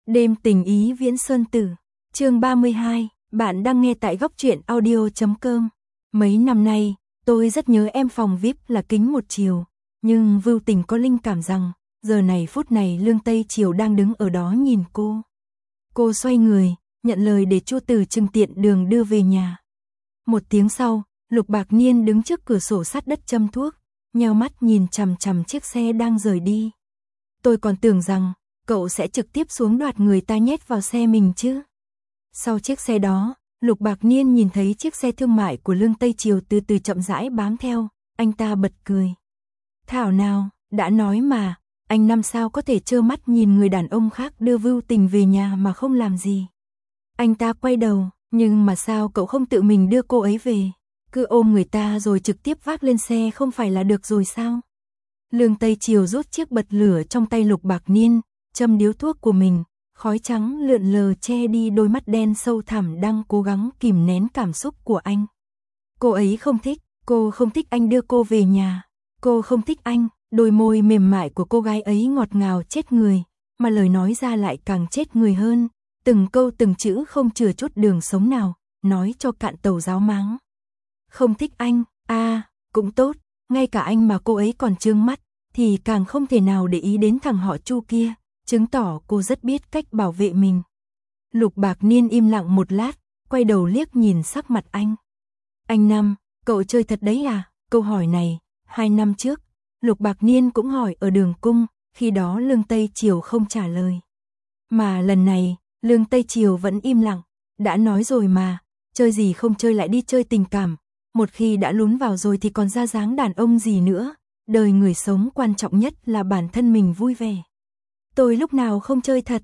Đêm tình ý Viễn Sơn Tử, chương 32, bạn đang nghe tại góc truyện audio.com. Mấy năm nay, tôi rất nhớ em phòng VIP là Kính Một Chiều, nhưng Vưu Tình có linh cảm rằng, giờ này phút này Lương Tây Chiều đang đứng ở đó nhìn cô. Cô xoay người, nhận lời để Chu Từ Trừng tiện đường đưa về nhà. Một tiếng sau, Lục Bạc Niên đứng trước cửa sổ sát đất châm thuốc, nheo mắt nhìn chằm chằm chiếc xe đang rời đi. Tôi còn tưởng rằng cậu sẽ trực tiếp xuống đoạt người ta nhét vào xe mình chứ. Sau chiếc xe đó, Lục Bạc Niên nhìn thấy chiếc xe thương mại của Lương Tây Chiều từ từ chậm rãi bám theo, anh ta bật cười. Thảo nào, đã nói mà, anh năm sao có thể trơ mắt nhìn người đàn ông khác đưa Vưu Tình về nhà mà không làm gì. Anh ta quay đầu, nhưng mà sao cậu không tự mình đưa cô ấy về, cứ ôm người ta rồi trực tiếp vác lên xe không phải là được rồi sao? Lương Tây Chiều rút chiếc bật lửa trong tay Lục Bạc Niên, châm điếu thuốc của mình, khói trắng lượn lờ che đi đôi mắt đen sâu thẳm đang cố gắng kìm nén cảm xúc của anh. Cô ấy không thích, cô không thích anh đưa cô về nhà, cô không thích anh, đôi môi mềm mại của cô gái ấy ngọt ngào chết người, mà lời nói ra lại càng chết người hơn, từng câu từng chữ không chừa chút đường sống nào, nói cho cạn tàu ráo máng. Không thích anh, cũng tốt, ngay cả anh mà cô ấy còn trướng mắt, thì càng không thể nào để ý đến thằng họ Chu kia, chứng tỏ cô rất biết cách bảo vệ mình. Lục Bạc Niên im lặng một lát, quay đầu liếc nhìn sắc mặt anh. Anh Năm, cậu chơi thật đấy à? Câu hỏi này, 2 năm trước, Lục Bạc Niên cũng hỏi ở Đường Cung, khi đó Lương Tây Chiều không trả lời. Mà lần này, Lương Tây Chiều vẫn im lặng, đã nói rồi mà, chơi gì không chơi lại đi chơi tình cảm, một khi đã lún vào rồi thì còn ra dáng đàn ông gì nữa, đời người sống quan trọng nhất là bản thân mình vui vẻ. Tôi lúc nào không chơi thật,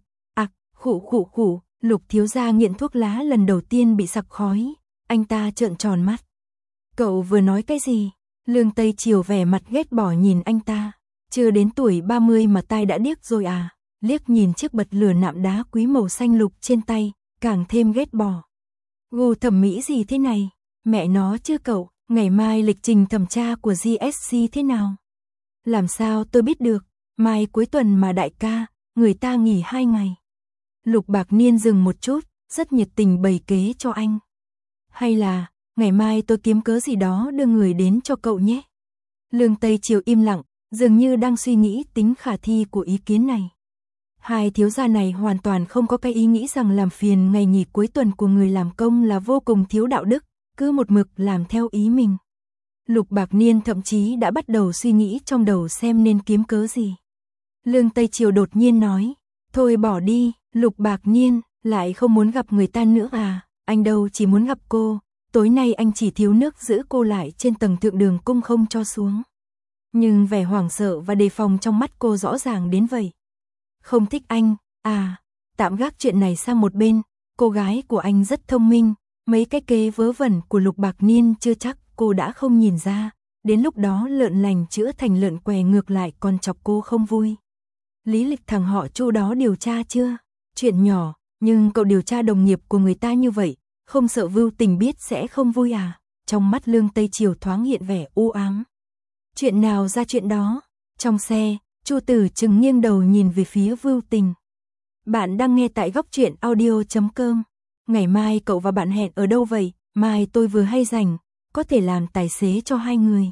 khụ, Lục thiếu gia nghiện thuốc lá lần đầu tiên bị sặc khói, anh ta trợn tròn mắt. Cậu vừa nói cái gì? Lương Tây Chiều vẻ mặt ghét bỏ nhìn anh ta, chưa đến tuổi 30 mà tai đã điếc rồi à, liếc nhìn chiếc bật lửa nạm đá quý màu xanh lục trên tay, càng thêm ghét bỏ. Gu thẩm mỹ gì thế này, mẹ nó chứ cậu, ngày mai lịch trình thẩm tra của GSC thế nào? Làm sao tôi biết được, mai cuối tuần mà đại ca, người ta nghỉ 2 ngày. Lục Bạc Niên dừng một chút, rất nhiệt tình bày kế cho anh. Hay là, ngày mai tôi kiếm cớ gì đó đưa người đến cho cậu nhé. Lương Tây Chiều im lặng, dường như đang suy nghĩ tính khả thi của ý kiến này. Hai thiếu gia này hoàn toàn không có cái ý nghĩ rằng làm phiền ngày nghỉ cuối tuần của người làm công là vô cùng thiếu đạo đức, cứ một mực làm theo ý mình. Lục Bạc Niên thậm chí đã bắt đầu suy nghĩ trong đầu xem nên kiếm cớ gì. Lương Tây Chiều đột nhiên nói, thôi bỏ đi, Lục Bạc Niên, lại không muốn gặp người ta nữa à, anh đâu chỉ muốn gặp cô, tối nay anh chỉ thiếu nước giữ cô lại trên tầng thượng Đường Cung không cho xuống. Nhưng vẻ hoảng sợ và đề phòng trong mắt cô rõ ràng đến vậy. Không thích anh, tạm gác chuyện này sang một bên, cô gái của anh rất thông minh, mấy cái kế vớ vẩn của Lục Bạc Niên chưa chắc cô đã không nhìn ra, đến lúc đó lợn lành chữa thành lợn què ngược lại còn chọc cô không vui. Lý lịch thằng họ Chu đó điều tra chưa? Chuyện nhỏ, nhưng cậu điều tra đồng nghiệp của người ta như vậy, không sợ Vưu Tình biết sẽ không vui à? Trong mắt Lương Tây Chiều thoáng hiện vẻ u ám. Chuyện nào ra chuyện đó? Trong xe, Chu Tử Trừng nghiêng đầu nhìn về phía Vưu Tình. Bạn đang nghe tại góc truyện audio.com. Ngày mai cậu và bạn hẹn ở đâu vậy? Mai tôi vừa hay rảnh, có thể làm tài xế cho hai người.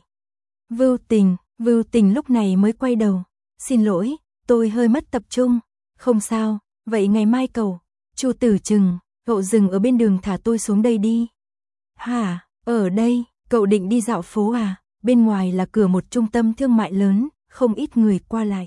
Vưu Tình lúc này mới quay đầu. Xin lỗi, tôi hơi mất tập trung. Không sao, vậy ngày mai cậu. Chu Tử Trừng, cậu dừng ở bên đường thả tôi xuống đây đi. Hả, ở đây, cậu định đi dạo phố à? Bên ngoài là cửa một trung tâm thương mại lớn, không ít người qua lại.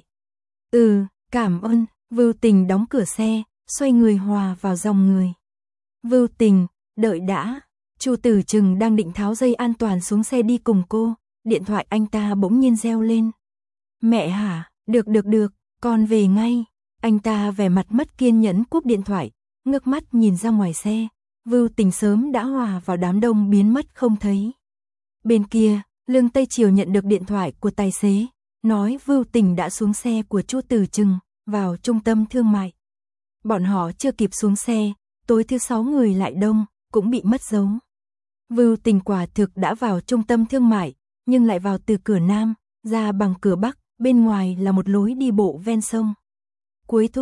Cảm ơn. Vưu Tình đóng cửa xe, xoay người hòa vào dòng người. Vưu Tình, đợi đã. Chu Tử Trừng đang định tháo dây an toàn xuống xe đi cùng cô, điện thoại anh ta bỗng nhiên reo lên. Mẹ hả, được, con về ngay. Anh ta vẻ mặt mất kiên nhẫn cúp điện thoại, ngước mắt nhìn ra ngoài xe. Vưu Tình sớm đã hòa vào đám đông biến mất không thấy. Bên kia, Lương Tây Chiều nhận được điện thoại của tài xế, nói Vưu Tình đã xuống xe của Chu Tử Trừng, vào trung tâm thương mại. Bọn họ chưa kịp xuống xe, tối thứ 6 người lại đông, cũng bị mất dấu. Vưu Tình quả thực đã vào trung tâm thương mại, nhưng lại vào từ cửa Nam, ra bằng cửa Bắc, bên ngoài là một lối đi bộ ven sông. Cuối thu,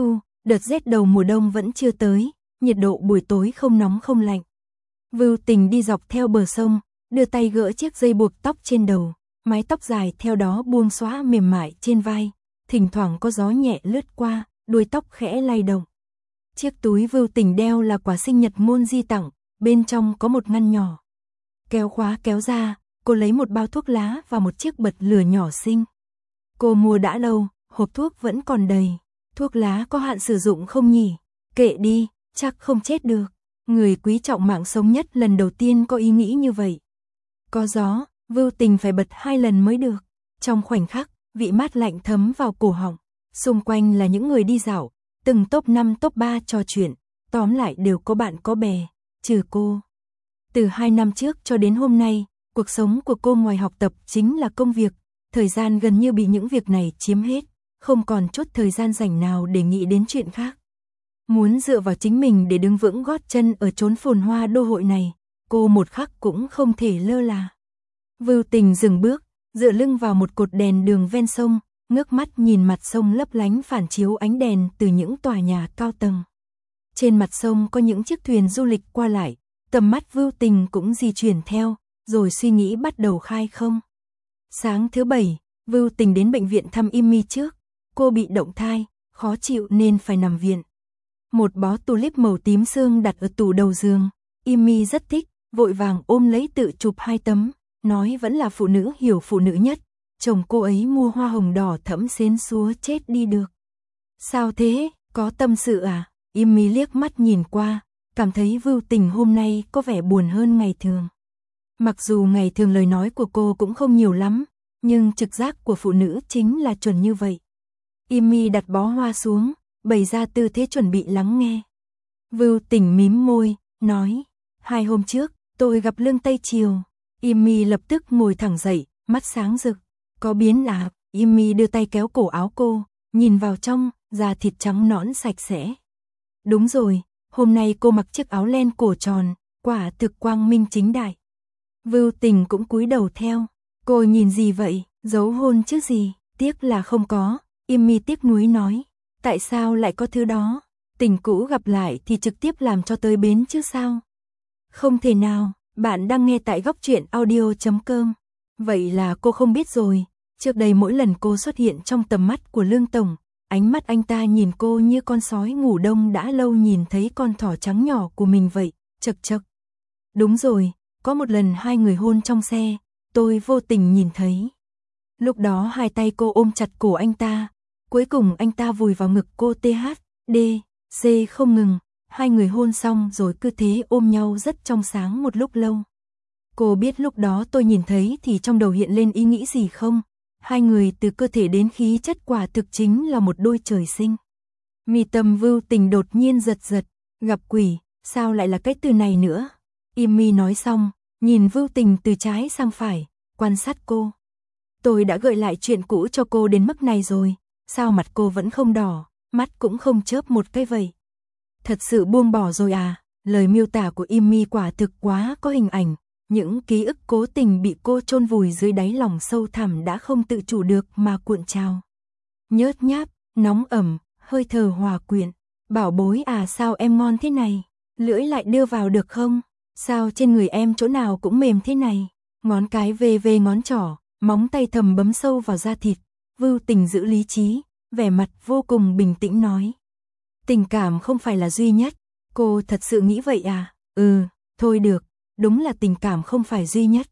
Đợt rét đầu mùa đông vẫn chưa tới, nhiệt độ buổi tối không nóng không lạnh. Vưu Tình đi dọc theo bờ sông, đưa tay gỡ chiếc dây buộc tóc trên đầu, mái tóc dài theo đó buông xõa mềm mại trên vai, thỉnh thoảng có gió nhẹ lướt qua, đuôi tóc khẽ lay động. Chiếc túi Vưu Tình đeo là quà sinh nhật Ngôn Di tặng, bên trong có một ngăn nhỏ. Kéo khóa kéo ra, cô lấy một bao thuốc lá và một chiếc bật lửa nhỏ xinh. Cô mua đã lâu, hộp thuốc vẫn còn đầy. Thuốc lá có hạn sử dụng không nhỉ? Kệ đi, chắc không chết được. Người quý trọng mạng sống nhất lần đầu tiên có ý nghĩ như vậy. Có gió, Vưu Tình phải bật 2 lần mới được. Trong khoảnh khắc, vị mát lạnh thấm vào cổ họng. Xung quanh là những người đi dạo, từng top 5 top 3 trò chuyện, tóm lại đều có bạn có bè, trừ cô. Từ 2 năm trước cho đến hôm nay, cuộc sống của cô ngoài học tập chính là công việc, thời gian gần như bị những việc này chiếm hết, không còn chút thời gian rảnh nào để nghĩ đến chuyện khác. Muốn dựa vào chính mình để đứng vững gót chân ở chốn phồn hoa đô hội này, cô một khắc cũng không thể lơ là. Vưu Tình dừng bước, dựa lưng vào một cột đèn đường ven sông, ngước mắt nhìn mặt sông lấp lánh phản chiếu ánh đèn từ những tòa nhà cao tầng. Trên mặt sông có những chiếc thuyền du lịch qua lại, tầm mắt Vưu Tình cũng di chuyển theo, rồi suy nghĩ bắt đầu khai không. Sáng thứ Bảy, Vưu Tình đến bệnh viện thăm Imi trước, cô bị động thai, khó chịu nên phải nằm viện. Một bó tulip màu tím sương đặt ở tủ đầu giường, Imi rất thích, vội vàng ôm lấy tự chụp 2 tấm, nói vẫn là phụ nữ hiểu phụ nữ nhất, chồng cô ấy mua hoa hồng đỏ thẫm xến xúa chết đi được. Sao thế, có tâm sự à? Imi liếc mắt nhìn qua, cảm thấy Vưu Tình hôm nay có vẻ buồn hơn ngày thường. Mặc dù ngày thường lời nói của cô cũng không nhiều lắm, nhưng trực giác của phụ nữ chính là chuẩn như vậy. Imi đặt bó hoa xuống, bày ra tư thế chuẩn bị lắng nghe. Vưu Tình mím môi, nói, 2 hôm trước, tôi gặp Lương Tây Triều. Imi lập tức ngồi thẳng dậy, mắt sáng rực. Có biến à? Imi đưa tay kéo cổ áo cô, nhìn vào trong, da thịt trắng nõn sạch sẽ. Đúng rồi, hôm nay cô mặc chiếc áo len cổ tròn, quả thực quang minh chính đại. Vưu Tình cũng cúi đầu theo. Cô nhìn gì vậy, giấu hôn chứ gì? Tiếc là không có. Imi tiếc nuối nói. Tại sao lại có thứ đó? Tình cũ gặp lại thì trực tiếp làm cho tới bến chứ sao? Không thể nào, bạn đang nghe tại góc truyện audio.com. Vậy là cô không biết rồi. Trước đây mỗi lần cô xuất hiện trong tầm mắt của Lương Tổng, ánh mắt anh ta nhìn cô như con sói ngủ đông đã lâu nhìn thấy con thỏ trắng nhỏ của mình vậy, chật chật. Đúng rồi, có một lần 2 người hôn trong xe, tôi vô tình nhìn thấy. Lúc đó 2 tay cô ôm chặt cổ anh ta, cuối cùng anh ta vùi vào ngực cô THD, C không ngừng, 2 người hôn xong rồi cứ thế ôm nhau rất trong sáng một lúc lâu. Cô biết lúc đó tôi nhìn thấy thì trong đầu hiện lên ý nghĩ gì không? 2 người từ cơ thể đến khí chất quả thực chính là một đôi trời sinh. Mi tâm Vưu Tình đột nhiên giật giật, gặp quỷ, sao lại là cái từ này nữa? Imi nói xong, nhìn Vưu Tình từ trái sang phải, quan sát cô. Tôi đã gợi lại chuyện cũ cho cô đến mức này rồi, sao mặt cô vẫn không đỏ, mắt cũng không chớp một cái vậy? Thật sự buông bỏ rồi à? Lời miêu tả của Imi quả thực quá có hình ảnh, những ký ức cố tình bị cô chôn vùi dưới đáy lòng sâu thẳm đã không tự chủ được mà cuộn trào. Nhớt nháp, nóng ẩm, hơi thở hòa quyện. Bảo bối à, sao em ngon thế này? Lưỡi lại đưa vào được không? Sao trên người em chỗ nào cũng mềm thế này? Ngón cái về ngón trỏ, móng tay thầm bấm sâu vào da thịt. Vưu Tình giữ lý trí, vẻ mặt vô cùng bình tĩnh nói. Tình cảm không phải là duy nhất. Cô thật sự nghĩ vậy à? Thôi được, đúng là tình cảm không phải duy nhất.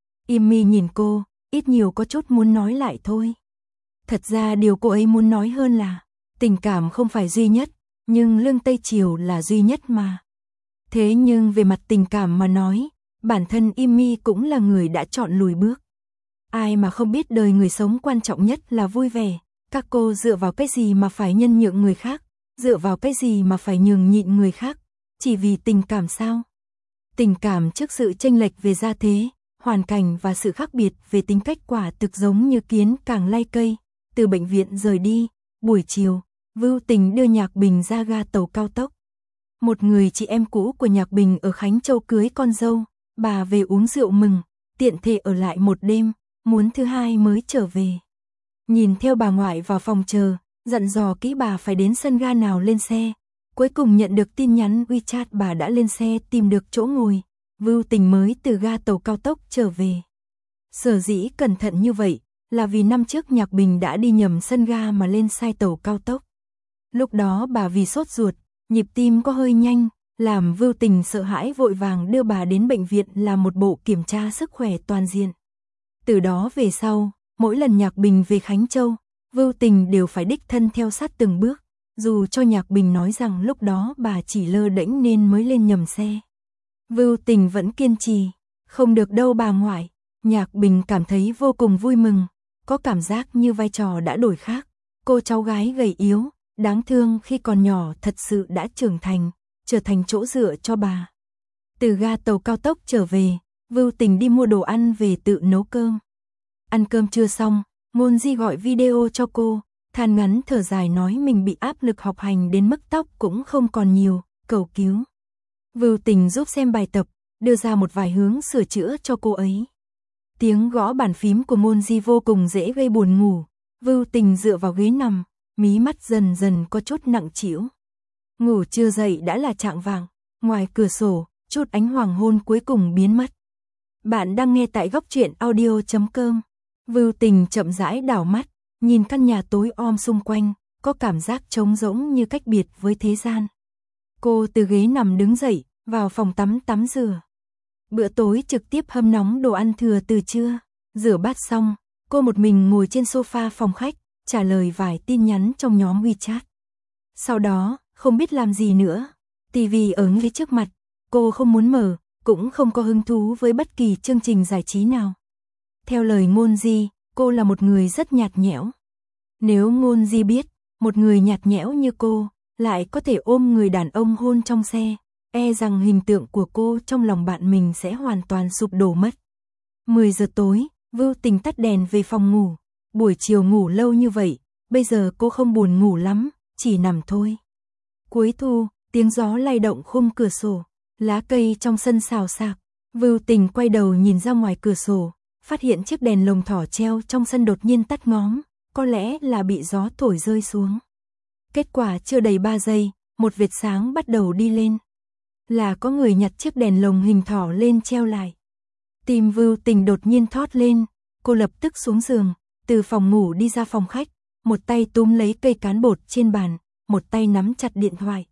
Imi nhìn cô, ít nhiều có chút muốn nói lại thôi. Thật ra điều cô ấy muốn nói hơn là, tình cảm không phải duy nhất, nhưng Lương Tây Triều là duy nhất mà. Thế nhưng về mặt tình cảm mà nói, bản thân Imi cũng là người đã chọn lùi bước. Ai mà không biết đời người sống quan trọng nhất là vui vẻ, các cô dựa vào cái gì mà phải nhân nhượng người khác, dựa vào cái gì mà phải nhường nhịn người khác, chỉ vì tình cảm sao? Tình cảm trước sự chênh lệch về gia thế, hoàn cảnh và sự khác biệt về tính cách quả thực giống như kiến càng lay cây. Từ bệnh viện rời đi, buổi chiều, Vưu Tình đưa Nhạc Bình ra ga tàu cao tốc. Một người chị em cũ của Nhạc Bình ở Khánh Châu cưới con dâu, bà về uống rượu mừng, tiện thể ở lại một đêm, muốn thứ hai mới trở về. Nhìn theo bà ngoại vào phòng chờ, dặn dò kỹ bà phải đến sân ga nào lên xe. Cuối cùng nhận được tin nhắn WeChat bà đã lên xe tìm được chỗ ngồi, Vưu Tình mới từ ga tàu cao tốc trở về. Sở dĩ cẩn thận như vậy là vì năm trước Nhạc Bình đã đi nhầm sân ga mà lên sai tàu cao tốc. Lúc đó bà vì sốt ruột, nhịp tim có hơi nhanh, làm Vưu Tình sợ hãi vội vàng đưa bà đến bệnh viện làm một bộ kiểm tra sức khỏe toàn diện. Từ đó về sau, mỗi lần Nhạc Bình về Khánh Châu, Vưu Tình đều phải đích thân theo sát từng bước, dù cho Nhạc Bình nói rằng lúc đó bà chỉ lơ đễnh nên mới lên nhầm xe. Vưu Tình vẫn kiên trì, không được đâu bà ngoại. Nhạc Bình cảm thấy vô cùng vui mừng, có cảm giác như vai trò đã đổi khác. Cô cháu gái gầy yếu, đáng thương khi còn nhỏ thật sự đã trưởng thành, trở thành chỗ dựa cho bà. Từ ga tàu cao tốc trở về, Vưu Tình đi mua đồ ăn về tự nấu cơm. Ăn cơm chưa xong, Ngôn Di gọi video cho cô, than ngắn thở dài nói mình bị áp lực học hành đến mức tóc cũng không còn nhiều, cầu cứu. Vưu Tình giúp xem bài tập, đưa ra một vài hướng sửa chữa cho cô ấy. Tiếng gõ bàn phím của Ngôn Di vô cùng dễ gây buồn ngủ. Vưu Tình dựa vào ghế nằm, mí mắt dần dần có chút nặng trĩu. Ngủ chưa dậy đã là chạng vạng, ngoài cửa sổ, chút ánh hoàng hôn cuối cùng biến mất. Bạn đang nghe tại góc truyện audio.com. Vưu Tình chậm rãi đảo mắt, nhìn căn nhà tối om xung quanh, có cảm giác trống rỗng như cách biệt với thế gian. Cô từ ghế nằm đứng dậy, vào phòng tắm tắm rửa. Bữa tối trực tiếp hâm nóng đồ ăn thừa từ trưa. Rửa bát xong, cô một mình ngồi trên sofa phòng khách, trả lời vài tin nhắn trong nhóm WeChat. Sau đó, không biết làm gì nữa. TV ở ngay trước mặt, cô không muốn mở, cũng không có hứng thú với bất kỳ chương trình giải trí nào. Theo lời Ngôn Di, cô là một người rất nhạt nhẽo. Nếu Ngôn Di biết, một người nhạt nhẽo như cô, lại có thể ôm người đàn ông hôn trong xe, e rằng hình tượng của cô trong lòng bạn mình sẽ hoàn toàn sụp đổ mất. 10 giờ tối, Vưu Tình tắt đèn về phòng ngủ. Buổi chiều ngủ lâu như vậy, bây giờ cô không buồn ngủ lắm, chỉ nằm thôi. Cuối thu, tiếng gió lay động khung cửa sổ, lá cây trong sân xào xạc. Vưu Tình quay đầu nhìn ra ngoài cửa sổ, phát hiện chiếc đèn lồng thỏ treo trong sân đột nhiên tắt ngóm, có lẽ là bị gió thổi rơi xuống. Kết quả chưa đầy 3 giây, một vệt sáng bắt đầu đi lên. Là có người nhặt chiếc đèn lồng hình thỏ lên treo lại. Tim Vưu Tình đột nhiên thót lên, cô lập tức xuống giường, từ phòng ngủ đi ra phòng khách, một tay túm lấy cây cán bột trên bàn, một tay nắm chặt điện thoại.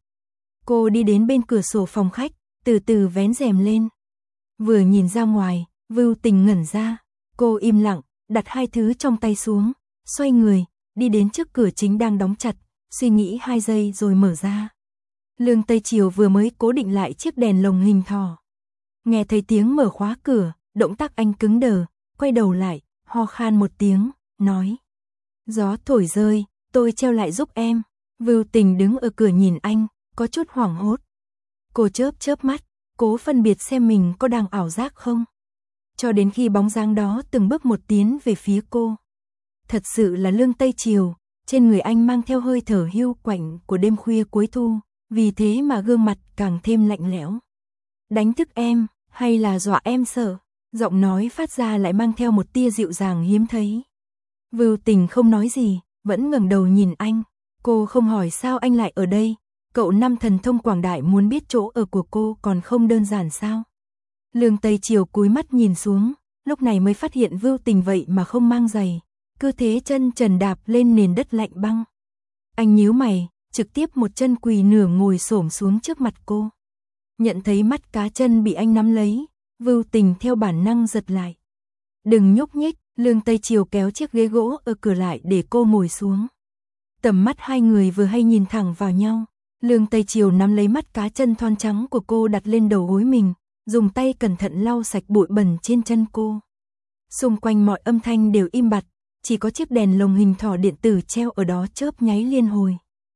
Cô đi đến bên cửa sổ phòng khách, từ từ vén rèm lên. Vừa nhìn ra ngoài, Vưu Tình ngẩn ra, cô im lặng, đặt hai thứ trong tay xuống, xoay người, đi đến trước cửa chính đang đóng chặt, suy nghĩ 2 giây rồi mở ra. Lương Tây Triều vừa mới cố định lại chiếc đèn lồng hình thỏ. Nghe thấy tiếng mở khóa cửa, động tác anh cứng đờ, quay đầu lại, ho khan một tiếng, nói. Gió thổi rơi, tôi treo lại giúp em. Vưu Tình đứng ở cửa nhìn anh, có chút hoảng hốt. Cô chớp mắt, cố phân biệt xem mình có đang ảo giác không. Cho đến khi bóng dáng đó từng bước một tiến về phía cô. Thật sự là Lương Tây Triều, trên người anh mang theo hơi thở hiu quạnh của đêm khuya cuối thu, vì thế mà gương mặt càng thêm lạnh lẽo. Đánh thức em, hay là dọa em sợ? Giọng nói phát ra lại mang theo một tia dịu dàng hiếm thấy. Vưu Tình không nói gì, vẫn ngẩng đầu nhìn anh. Cô không hỏi sao anh lại ở đây. Cậu Năm thần thông quảng đại muốn biết chỗ ở của cô còn không đơn giản sao? Lương Tây Triều cúi mắt nhìn xuống, lúc này mới phát hiện Vưu Tình vậy mà không mang giày, cứ thế chân trần đạp lên nền đất lạnh băng. Anh nhíu mày, trực tiếp một chân quỳ nửa ngồi xổm xuống trước mặt cô. Nhận thấy mắt cá chân bị anh nắm lấy, Vưu Tình theo bản năng giật lại. Đừng nhúc nhích, Lương Tây Triều kéo chiếc ghế gỗ ở cửa lại để cô ngồi xuống. Tầm mắt hai người vừa hay nhìn thẳng vào nhau. Lương Tây Triều nắm lấy mắt cá chân thon trắng của cô đặt lên đầu gối mình, dùng tay cẩn thận lau sạch bụi bẩn trên chân cô. Xung quanh mọi âm thanh đều im bặt, chỉ có chiếc đèn lồng hình thỏ điện tử treo ở đó chớp nháy liên hồi.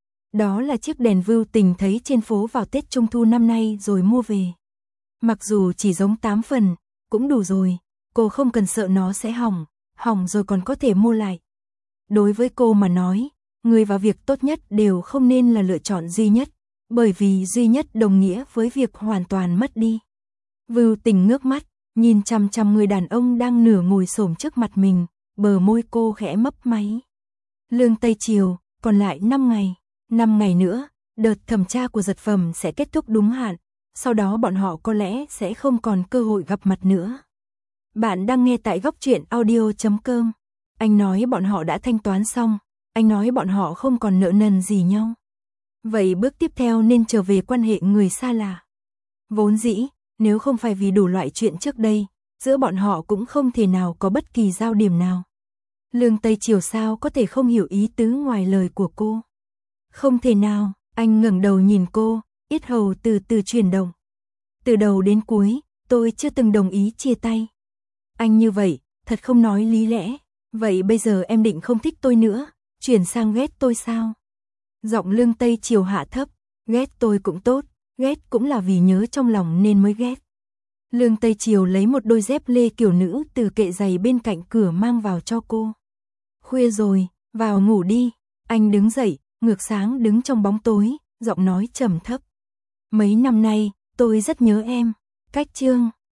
Đó là chiếc đèn Vưu Tình thấy trên phố vào Tết Trung Thu năm nay rồi mua về. Mặc dù chỉ giống 8 phần, cũng đủ rồi, cô không cần sợ nó sẽ hỏng rồi còn có thể mua lại. Đối với cô mà nói, người và việc tốt nhất đều không nên là lựa chọn duy nhất, bởi vì duy nhất đồng nghĩa với việc hoàn toàn mất đi. Vưu Tình ngước mắt, nhìn chằm chằm người đàn ông đang nửa ngồi xổm trước mặt mình, bờ môi cô khẽ mấp máy. Lương Tây Triều, còn lại 5 ngày. 5 ngày nữa, đợt thẩm tra của dật phẩm sẽ kết thúc đúng hạn, sau đó bọn họ có lẽ sẽ không còn cơ hội gặp mặt nữa. Bạn đang nghe tại góc truyện audio.com. Anh nói bọn họ đã thanh toán xong, anh nói bọn họ không còn nợ nần gì nhau. Vậy bước tiếp theo nên trở về quan hệ người xa lạ. Vốn dĩ, nếu không phải vì đủ loại chuyện trước đây, giữa bọn họ cũng không thể nào có bất kỳ giao điểm nào. Lương Tây Triều sao có thể không hiểu ý tứ ngoài lời của cô? Không thể nào, anh ngẩng đầu nhìn cô, yết hầu từ từ chuyển động. Từ đầu đến cuối, tôi chưa từng đồng ý chia tay. Anh như vậy, thật không nói lý lẽ. Vậy bây giờ em định không thích tôi nữa, chuyển sang ghét tôi sao? Giọng Lương Tây Triều hạ thấp, ghét tôi cũng tốt, ghét cũng là vì nhớ trong lòng nên mới ghét. Lương Tây Triều lấy một đôi dép lê kiểu nữ từ kệ giày bên cạnh cửa mang vào cho cô. Khuya rồi, vào ngủ đi. Anh đứng dậy, ngược sáng đứng trong bóng tối, giọng nói trầm thấp. Mấy năm nay, tôi rất nhớ em. Cách chương